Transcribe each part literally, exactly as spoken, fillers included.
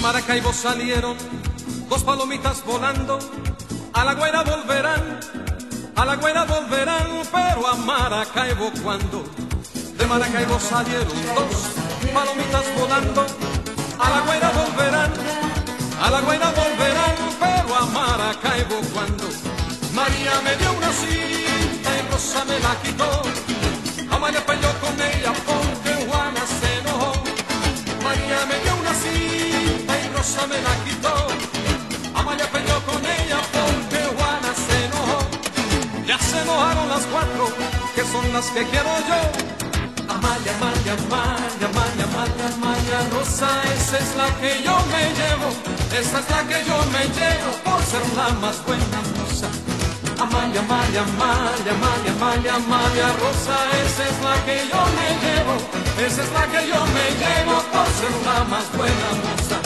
Maracaibo salieron dos palomitas volando, a La Guaira volverán, a La Guaira volverán, pero a Maracaibo cuando. De Maracaibo salieron dos palomitas volando, a La Guaira volverán, a La Guaira volverán, pero a Maracaibo cuando. María me dio una cita y Rosa me la quitó, Amalia peleó con ella porque Juana se enojó. María me dio una cita y Rosa me la quitó, Amalia peleó con ella porque Juana se enojó. Ya se enojaron las cuatro, que son las que quiero yo. Amalia, Amalia, Amalia, Amalia, Amalia, Amalia, Rosa, esa es la que yo me llevo, esa es la que yo me llevo por ser la más buena moza. Amalia, Amalia, Amalia, Amalia, Amalia, Amalia, Rosa, esa es la que yo me llevo, esa es la que yo me llevo por ser la más buena moza.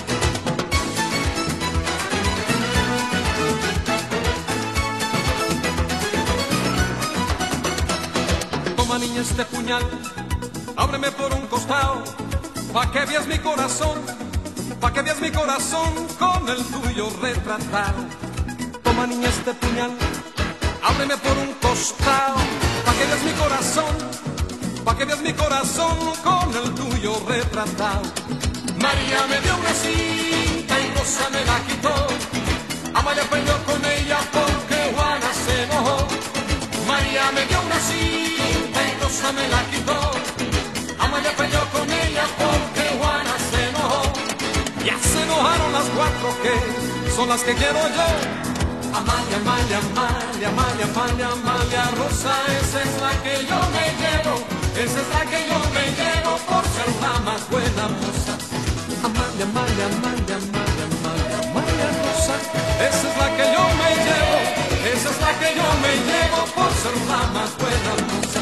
Toma niña este puñal, ábreme por un costado, pa' que veas mi corazón, pa' que veas mi corazón con el tuyo retratado. Toma niña este puñal, ábreme por un costado, pa' que veas mi corazón, pa' que veas mi corazón con el tuyo retratado. María me dio una cita y Rosa me la quitó, Amalia peleó con ella porque Juana se enojó. María me dio una cita y Rosa me la quitó, Amalia peleó con ella porque Juana se enojó. Ya se enojaron las cuatro que son las que quiero yo. Amalia, Amalia, Amalia, Amalia, Amalia, Amalia, Rosa, esa es la que yo me llevo, esa es la que yo me llevo por ser la más buena moza. Amalia, Amalia, Amalia, Amalia, Amalia, Amalia, Rosa, esa es la que yo me llevo, esa es la que yo me llevo por ser la más buena moza.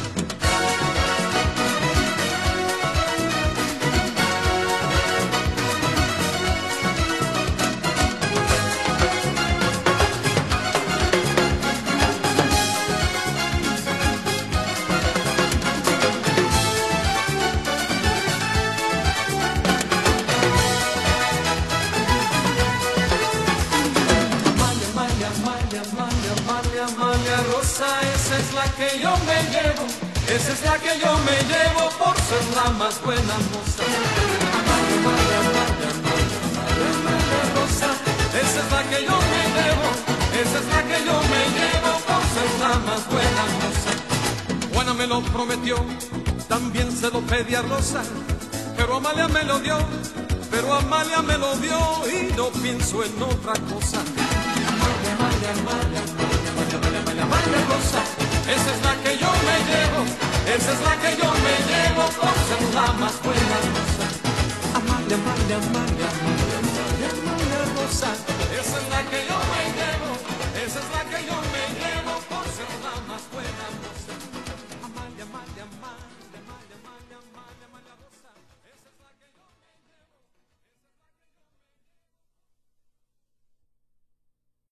Amalia, Rosa, esa es la que yo me llevo, esa es la que yo me llevo por ser la más buena moza. Amalia, Amalia, Amalia, Amalia, Amalia, Amalia, Rosa, esa es la que yo me llevo, esa es la que yo me llevo por ser la más buena moza. Juana me lo prometió, también se lo pedí a Rosa, pero Amalia me lo dio, pero Amalia me lo dio y no pienso en otra cosa. Amalia, Amalia, Amalia, Amalia, Amalia, Rosa, esa es la que yo me llevo, esa es la que yo me llevo por ser la más buena moza. Amalia, Amalia, Amalia, Amalia, Amalia, Amalia, Rosa, esa es la que yo